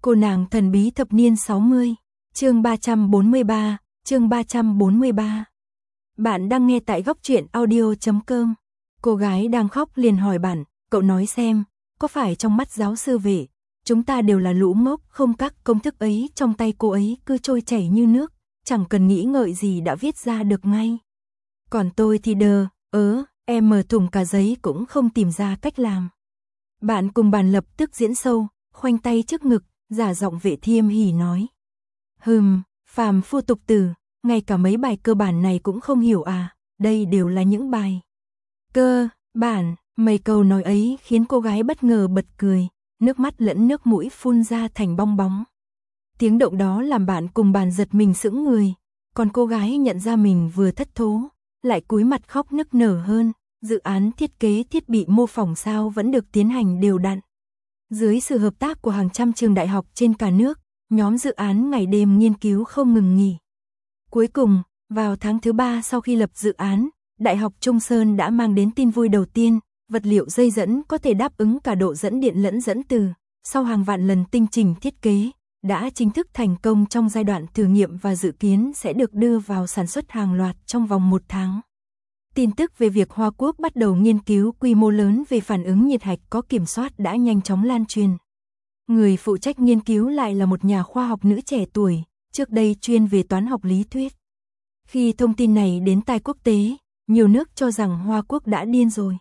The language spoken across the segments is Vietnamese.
Cô nàng thần bí thập niên 60, chương 343, chương 343. Bạn đang nghe tại góc truyện audio.com. Cô gái đang khóc liền hỏi bạn, cậu nói xem, có phải trong mắt giáo sư Vệ, chúng ta đều là lũ ngốc không? Các công thức ấy trong tay cô ấy cứ trôi chảy như nước, chẳng cần nghĩ ngợi gì đã viết ra được ngay. Còn tôi thì em mở thủng cả giấy cũng không tìm ra cách làm. Bạn cùng bàn lập tức diễn sâu, khoanh tay trước ngực, giả giọng Vệ Thiêm Hỉ nói. Phàm phu tục tử, ngay cả mấy bài cơ bản này cũng không hiểu à, đây đều là những bài cơ bản. Mấy câu nói ấy khiến cô gái bất ngờ bật cười, nước mắt lẫn nước mũi phun ra thành bong bóng. Tiếng động đó làm bạn cùng bàn giật mình sững người, còn cô gái nhận ra mình vừa thất thố, lại cúi mặt khóc nức nở hơn. Dự án thiết kế thiết bị mô phỏng sao vẫn được tiến hành đều đặn. Dưới sự hợp tác của hàng trăm trường đại học trên cả nước, nhóm dự án ngày đêm nghiên cứu không ngừng nghỉ. Cuối cùng, vào tháng thứ 3 sau khi lập dự án, Đại học Trung Sơn đã mang đến tin vui đầu tiên, vật liệu dây dẫn có thể đáp ứng cả độ dẫn điện lẫn dẫn từ, sau hàng vạn lần tinh chỉnh thiết kế, đã chính thức thành công trong giai đoạn thử nghiệm và dự kiến sẽ được đưa vào sản xuất hàng loạt trong vòng 1 tháng. Tin tức về việc Hoa Quốc bắt đầu nghiên cứu quy mô lớn về phản ứng nhiệt hạch có kiểm soát đã nhanh chóng lan truyền. Người phụ trách nghiên cứu lại là một nhà khoa học nữ trẻ tuổi, trước đây chuyên về toán học lý thuyết. Khi thông tin này đến tai quốc tế, nhiều nước cho rằng Hoa Quốc đã điên rồi.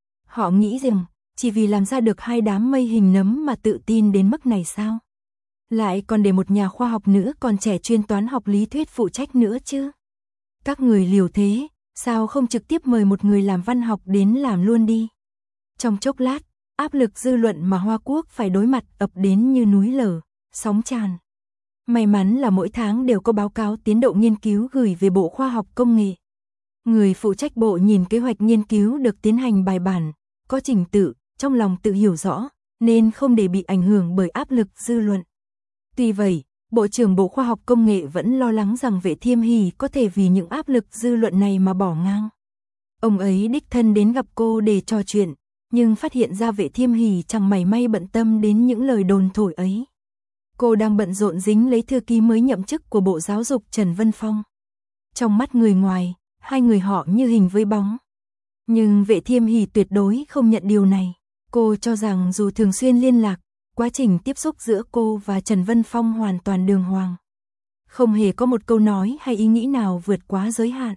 Họ nghĩ rằng, chỉ vì làm ra được 2 đám mây hình nấm mà tự tin đến mức này sao? Lại còn để một nhà khoa học nữ còn trẻ chuyên toán học lý thuyết phụ trách nữa chứ? Các người liều thế, sao không trực tiếp mời một người làm văn học đến làm luôn đi? Trong chốc lát, áp lực dư luận mà Hoa Quốc phải đối mặt ập đến như núi lở, sóng tràn. May mắn là mỗi tháng đều có báo cáo tiến độ nghiên cứu gửi về Bộ Khoa học Công nghệ. Người phụ trách bộ nhìn kế hoạch nghiên cứu được tiến hành bài bản, có trình tự, trong lòng tự hiểu rõ, nên không để bị ảnh hưởng bởi áp lực dư luận. Tuy vậy, Bộ trưởng Bộ Khoa học Công nghệ vẫn lo lắng rằng Vệ Thiêm Hỉ có thể vì những áp lực dư luận này mà bỏ ngang. Ông ấy đích thân đến gặp cô để trò chuyện, nhưng phát hiện ra Vệ Thiêm Hỉ chẳng mảy may bận tâm đến những lời đồn thổi ấy. Cô đang bận rộn dính lấy thư ký mới nhậm chức của Bộ Giáo dục Trần Vân Phong. Trong mắt người ngoài, hai người họ như hình với bóng. Nhưng Vệ Thiêm Hỉ tuyệt đối không nhận điều này. Cô cho rằng dù thường xuyên liên lạc, quá trình tiếp xúc giữa cô và Trần Vân Phong hoàn toàn đường hoàng. Không hề có một câu nói hay ý nghĩ nào vượt quá giới hạn.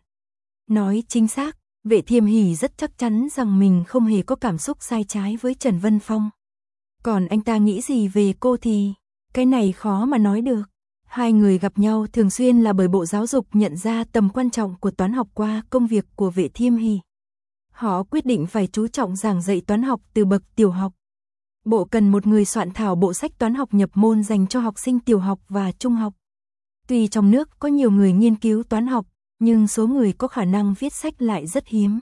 Nói chính xác, Vệ Thiêm Hỉ rất chắc chắn rằng mình không hề có cảm xúc sai trái với Trần Vân Phong. Còn anh ta nghĩ gì về cô thì, cái này khó mà nói được. Hai người gặp nhau thường xuyên là bởi Bộ Giáo dục nhận ra tầm quan trọng của toán học qua công việc của Vệ Thiêm Hỉ. Họ quyết định phải chú trọng giảng dạy toán học từ bậc tiểu học. Bộ cần một người soạn thảo bộ sách toán học nhập môn dành cho học sinh tiểu học và trung học. Tuy trong nước có nhiều người nghiên cứu toán học, nhưng số người có khả năng viết sách lại rất hiếm.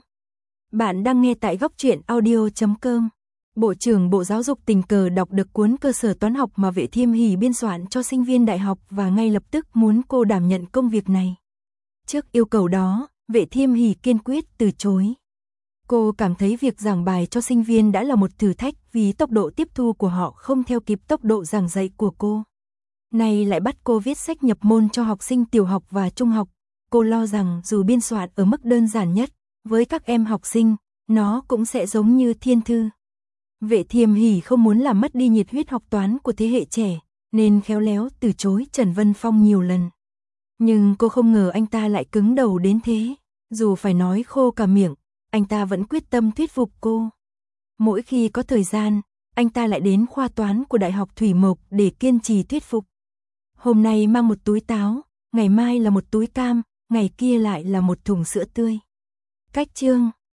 Bạn đang nghe tại góc truyện audio.com. Bộ trưởng Bộ Giáo dục tình cờ đọc được cuốn cơ sở toán học mà Vệ Thiêm Hỉ biên soạn cho sinh viên đại học và ngay lập tức muốn cô đảm nhận công việc này. Trước yêu cầu đó, Vệ Thiêm Hỉ kiên quyết từ chối. Cô cảm thấy việc giảng bài cho sinh viên đã là một thử thách vì tốc độ tiếp thu của họ không theo kịp tốc độ giảng dạy của cô. Nay lại bắt cô viết sách nhập môn cho học sinh tiểu học và trung học. Cô lo rằng dù biên soạn ở mức đơn giản nhất, với các em học sinh, nó cũng sẽ giống như thiên thư. Vệ Thiêm Hỉ không muốn làm mất đi nhiệt huyết học toán của thế hệ trẻ, nên khéo léo từ chối Trần Vân Phong nhiều lần. Nhưng cô không ngờ anh ta lại cứng đầu đến thế. Dù phải nói khô cả miệng, anh ta vẫn quyết tâm thuyết phục cô. Mỗi khi có thời gian, anh ta lại đến khoa toán của Đại học Thủy Mộc để kiên trì thuyết phục. Hôm nay mang một túi táo, ngày mai là một túi cam, ngày kia lại là một thùng sữa tươi. Cách chương